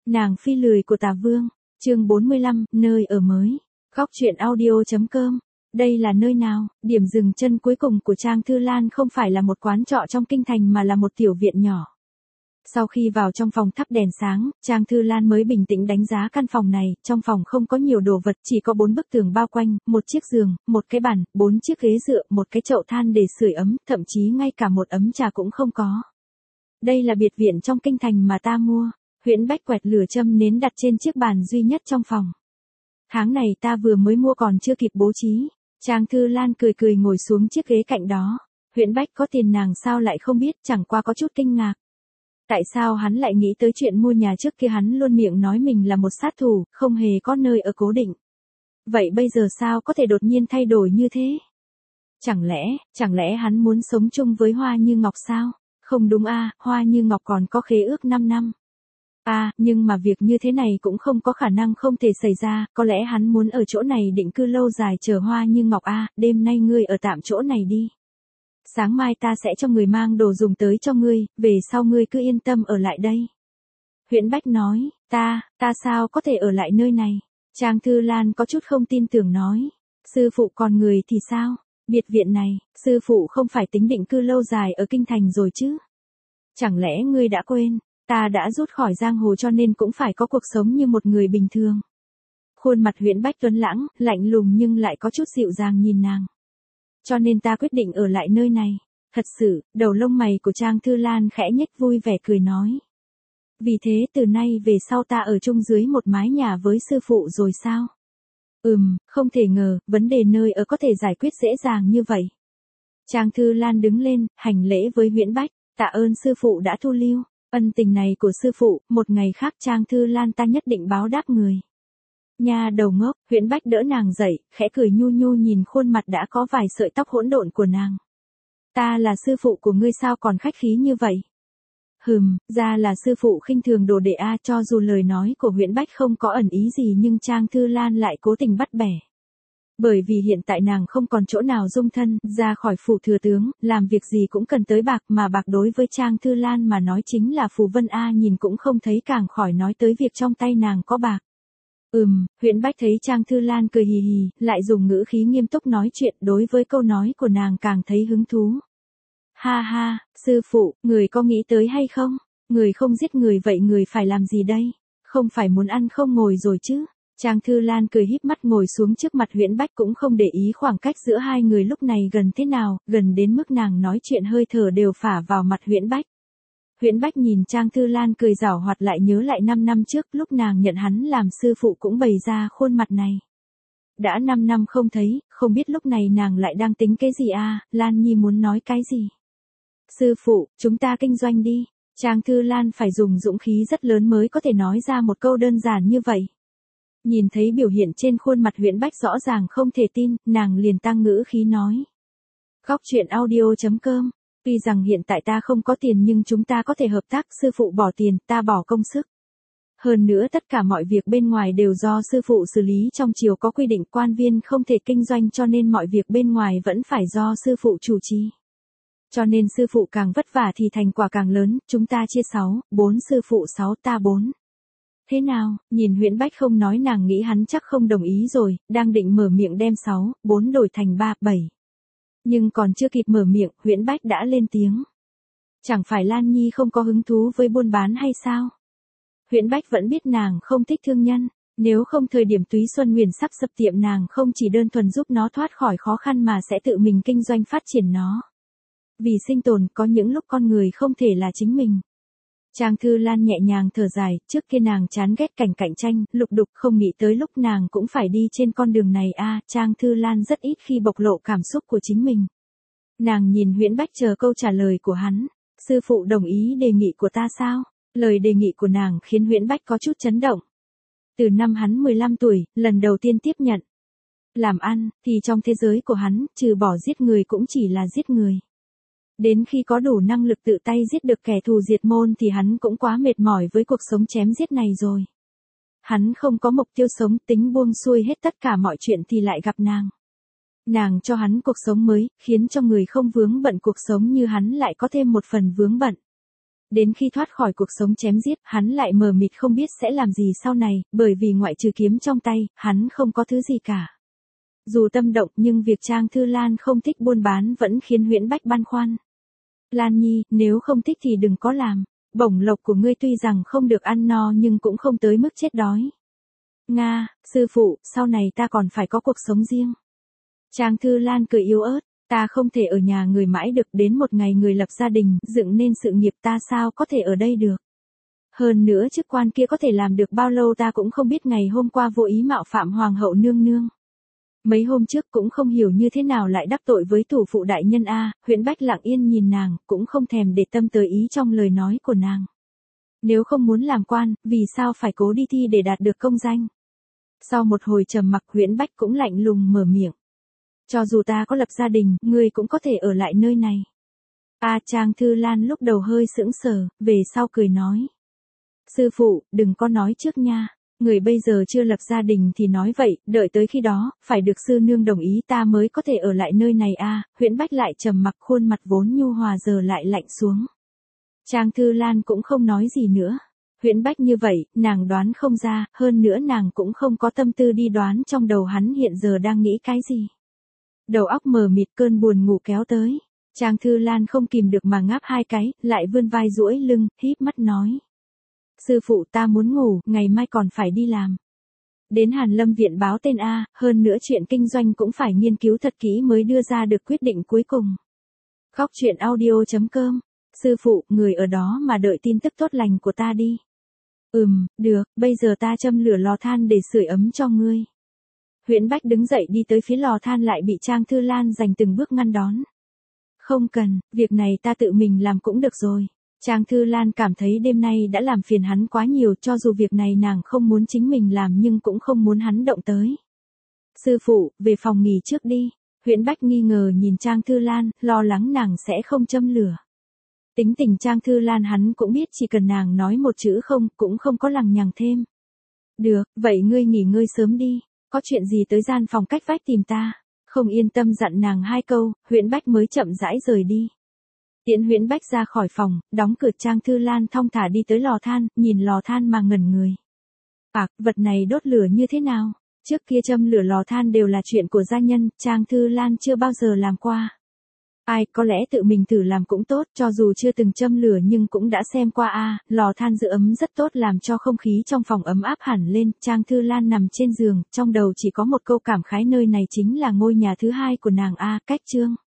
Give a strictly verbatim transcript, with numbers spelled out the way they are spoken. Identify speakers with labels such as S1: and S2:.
S1: Nàng phi lười của Tà Vương, chương bốn mươi lăm, nơi ở mới. Góc truyện audio.com. Đây là nơi nào? Điểm dừng chân cuối cùng của Trang Thư Lan không phải là một quán trọ trong kinh thành mà là một tiểu viện nhỏ. Sau khi vào trong phòng thắp đèn sáng, Trang Thư Lan mới bình tĩnh đánh giá căn phòng này. Trong phòng không có nhiều đồ vật, chỉ có bốn bức tường bao quanh, một chiếc giường, một cái bàn, bốn chiếc ghế dựa, một cái chậu than để sưởi ấm, thậm chí ngay cả một ấm trà cũng không có. Đây là biệt viện trong kinh thành mà ta mua. Huyễn Bách quẹt lửa châm nến đặt trên chiếc bàn duy nhất trong phòng. Tháng này ta vừa mới mua còn chưa kịp bố trí. Trang Thư Lan cười cười ngồi xuống chiếc ghế cạnh đó. Huyễn Bách có tiền nàng sao lại không biết, chẳng qua có chút kinh ngạc. Tại sao hắn lại nghĩ tới chuyện mua nhà, trước kia hắn luôn miệng nói mình là một sát thủ, không hề có nơi ở cố định. Vậy bây giờ sao có thể đột nhiên thay đổi như thế? Chẳng lẽ, chẳng lẽ hắn muốn sống chung với Hoa Như Ngọc sao? Không đúng a, Hoa Như Ngọc còn có khế ước năm năm. À, nhưng mà việc như thế này cũng không có khả năng không thể xảy ra, có lẽ hắn muốn ở chỗ này định cư lâu dài chờ Hoa Như Ngọc a, đêm nay ngươi ở tạm chỗ này đi. Sáng mai ta sẽ cho người mang đồ dùng tới cho ngươi, về sau ngươi cứ yên tâm ở lại đây. Huyễn Bách nói, ta, ta sao có thể ở lại nơi này? Trang Thư Lan có chút không tin tưởng nói, sư phụ còn người thì sao? Biệt viện này, sư phụ không phải tính định cư lâu dài ở kinh thành rồi chứ? Chẳng lẽ ngươi đã quên? Ta đã rút khỏi giang hồ cho nên cũng phải có cuộc sống như một người bình thường. Khuôn mặt Huyễn Bách tuấn lãng, lạnh lùng nhưng lại có chút dịu dàng nhìn nàng. Cho nên ta quyết định ở lại nơi này. Thật sự, đầu lông mày của Trang Thư Lan khẽ nhếch vui vẻ cười nói. Vì thế từ nay về sau ta ở chung dưới một mái nhà với sư phụ rồi sao? Ừm, không thể ngờ, vấn đề nơi ở có thể giải quyết dễ dàng như vậy. Trang Thư Lan đứng lên, hành lễ với Huyễn Bách, tạ ơn sư phụ đã thu lưu. Ân tình này của sư phụ, một ngày khác Trang Thư Lan ta nhất định báo đáp người. Nha đầu ngốc, Huyễn Bách đỡ nàng dậy, khẽ cười nhu nhu nhìn khuôn mặt đã có vài sợi tóc hỗn độn của nàng. Ta là sư phụ của ngươi sao còn khách khí như vậy? Hừm, ra là sư phụ khinh thường đồ đệ a, cho dù lời nói của Huyễn Bách không có ẩn ý gì nhưng Trang Thư Lan lại cố tình bắt bẻ. Bởi vì hiện tại nàng không còn chỗ nào dung thân, ra khỏi phủ thừa tướng, làm việc gì cũng cần tới bạc, mà bạc đối với Trang Thư Lan mà nói chính là phù vân a, nhìn cũng không thấy càng khỏi nói tới việc trong tay nàng có bạc. Ừm, Huyễn Bách thấy Trang Thư Lan cười hì hì, lại dùng ngữ khí nghiêm túc nói chuyện, đối với câu nói của nàng càng thấy hứng thú. Ha ha, sư phụ, người có nghĩ tới hay không? Người không giết người vậy người phải làm gì đây? Không phải muốn ăn không ngồi rồi chứ? Trang Thư Lan cười híp mắt ngồi xuống trước mặt Huyễn Bách, cũng không để ý khoảng cách giữa hai người lúc này gần thế nào, gần đến mức nàng nói chuyện hơi thở đều phả vào mặt Huyễn Bách. Huyễn Bách nhìn Trang Thư Lan cười giảo hoạt, lại nhớ lại năm năm trước lúc nàng nhận hắn làm sư phụ cũng bày ra khuôn mặt này. Đã năm năm không thấy, không biết lúc này nàng lại đang tính cái gì à, Lan Nhi muốn nói cái gì? Sư phụ, chúng ta kinh doanh đi. Trang Thư Lan phải dùng dũng khí rất lớn mới có thể nói ra một câu đơn giản như vậy. Nhìn thấy biểu hiện trên khuôn mặt Huyễn Bách rõ ràng không thể tin, nàng liền tăng ngữ khí nói. Góc truyện audio.com. Tuy rằng hiện tại ta không có tiền nhưng chúng ta có thể hợp tác, sư phụ bỏ tiền, ta bỏ công sức. Hơn nữa tất cả mọi việc bên ngoài đều do sư phụ xử lý, trong triều có quy định quan viên không thể kinh doanh cho nên mọi việc bên ngoài vẫn phải do sư phụ chủ trì. Cho nên sư phụ càng vất vả thì thành quả càng lớn, chúng ta chia sáu, bốn sư phụ sáu ta bốn. Thế nào, nhìn Huyễn Bách không nói nàng nghĩ hắn chắc không đồng ý rồi, đang định mở miệng đem sáu, bốn đổi thành ba, bảy. Nhưng còn chưa kịp mở miệng, Huyễn Bách đã lên tiếng. Chẳng phải Lan Nhi không có hứng thú với buôn bán hay sao? Huyễn Bách vẫn biết nàng không thích thương nhân, nếu không thời điểm Túy Xuân Nguyền sắp sập tiệm nàng không chỉ đơn thuần giúp nó thoát khỏi khó khăn mà sẽ tự mình kinh doanh phát triển nó. Vì sinh tồn có những lúc con người không thể là chính mình. Trang Thư Lan nhẹ nhàng thở dài, trước kia nàng chán ghét cảnh cạnh tranh, lục đục, không nghĩ tới lúc nàng cũng phải đi trên con đường này a, à, Trang Thư Lan rất ít khi bộc lộ cảm xúc của chính mình. Nàng nhìn Huyễn Bách chờ câu trả lời của hắn, sư phụ đồng ý đề nghị của ta sao? Lời đề nghị của nàng khiến Huyễn Bách có chút chấn động. Từ năm hắn mười lăm tuổi, lần đầu tiên tiếp nhận làm ăn, thì trong thế giới của hắn, trừ bỏ giết người cũng chỉ là giết người. Đến khi có đủ năng lực tự tay giết được kẻ thù diệt môn thì hắn cũng quá mệt mỏi với cuộc sống chém giết này rồi. Hắn không có mục tiêu sống, tính buông xuôi hết tất cả mọi chuyện thì lại gặp nàng. Nàng cho hắn cuộc sống mới, khiến cho người không vướng bận cuộc sống như hắn lại có thêm một phần vướng bận. Đến khi thoát khỏi cuộc sống chém giết, hắn lại mờ mịt không biết sẽ làm gì sau này, bởi vì ngoại trừ kiếm trong tay, hắn không có thứ gì cả. Dù tâm động nhưng việc Trang Thư Lan không thích buôn bán vẫn khiến Huyễn Bách băn khoăn. Lan Nhi, nếu không thích thì đừng có làm, bổng lộc của ngươi tuy rằng không được ăn no nhưng cũng không tới mức chết đói. Nga, sư phụ, sau này ta còn phải có cuộc sống riêng. Trang Thư Lan cười yếu ớt, ta không thể ở nhà người mãi được, đến một ngày người lập gia đình, dựng nên sự nghiệp, ta sao có thể ở đây được. Hơn nữa chức quan kia có thể làm được bao lâu ta cũng không biết, ngày hôm qua vô ý mạo phạm hoàng hậu nương nương. Mấy hôm trước cũng không hiểu như thế nào lại đắc tội với thủ phụ đại nhân a. Huyễn Bách lặng yên nhìn nàng, cũng không thèm để tâm tới ý trong lời nói của nàng. Nếu không muốn làm quan, vì sao phải cố đi thi để đạt được công danh? Sau một hồi trầm mặc, Huyễn Bách cũng lạnh lùng mở miệng. Cho dù ta có lập gia đình, ngươi cũng có thể ở lại nơi này. A Trang Thư Lan lúc đầu hơi sững sờ, về sau cười nói. Sư phụ, đừng có nói trước nha. Người bây giờ chưa lập gia đình thì nói vậy, đợi tới khi đó, phải được sư nương đồng ý ta mới có thể ở lại nơi này a. À, Huyễn Bách lại trầm mặc, khuôn mặt vốn nhu hòa giờ lại lạnh xuống. Trang Thư Lan cũng không nói gì nữa. Huyễn Bách như vậy, nàng đoán không ra, hơn nữa nàng cũng không có tâm tư đi đoán trong đầu hắn hiện giờ đang nghĩ cái gì. Đầu óc mờ mịt, cơn buồn ngủ kéo tới. Trang Thư Lan không kìm được mà ngáp hai cái, lại vươn vai duỗi lưng, híp mắt nói. Sư phụ, ta muốn ngủ, ngày mai còn phải đi làm. Đến Hàn Lâm viện báo tên A, hơn nữa chuyện kinh doanh cũng phải nghiên cứu thật kỹ mới đưa ra được quyết định cuối cùng. Khóc chuyện audio chấm com. Sư phụ, người ở đó mà đợi tin tức tốt lành của ta đi. Ừm, được, bây giờ ta châm lửa lò than để sưởi ấm cho ngươi. Huyễn Bách đứng dậy đi tới phía lò than, lại bị Trang Thư Lan giành từng bước ngăn đón. Không cần, việc này ta tự mình làm cũng được rồi. Trang Thư Lan cảm thấy đêm nay đã làm phiền hắn quá nhiều, cho dù việc này nàng không muốn chính mình làm nhưng cũng không muốn hắn động tới. Sư phụ, về phòng nghỉ trước đi. Huyễn Bách nghi ngờ nhìn Trang Thư Lan, lo lắng nàng sẽ không châm lửa. Tính tình Trang Thư Lan hắn cũng biết, chỉ cần nàng nói một chữ không, cũng không có lằng nhằng thêm. Được, vậy ngươi nghỉ ngơi sớm đi, có chuyện gì tới gian phòng cách vách tìm ta. Không yên tâm dặn nàng hai câu, Huyễn Bách mới chậm rãi rời đi. Tiễn Huyễn Bách ra khỏi phòng, đóng cửa, Trang Thư Lan thong thả đi tới lò than, nhìn lò than mà ngẩn người. À, vật này đốt lửa như thế nào? Trước kia châm lửa lò than đều là chuyện của gia nhân, Trang Thư Lan chưa bao giờ làm qua. Ai, có lẽ tự mình thử làm cũng tốt, cho dù chưa từng châm lửa nhưng cũng đã xem qua a. À, lò than giữ ấm rất tốt, làm cho không khí trong phòng ấm áp hẳn lên. Trang Thư Lan nằm trên giường, trong đầu chỉ có một câu cảm khái, nơi này chính là ngôi nhà thứ hai của nàng a. À, cách chương.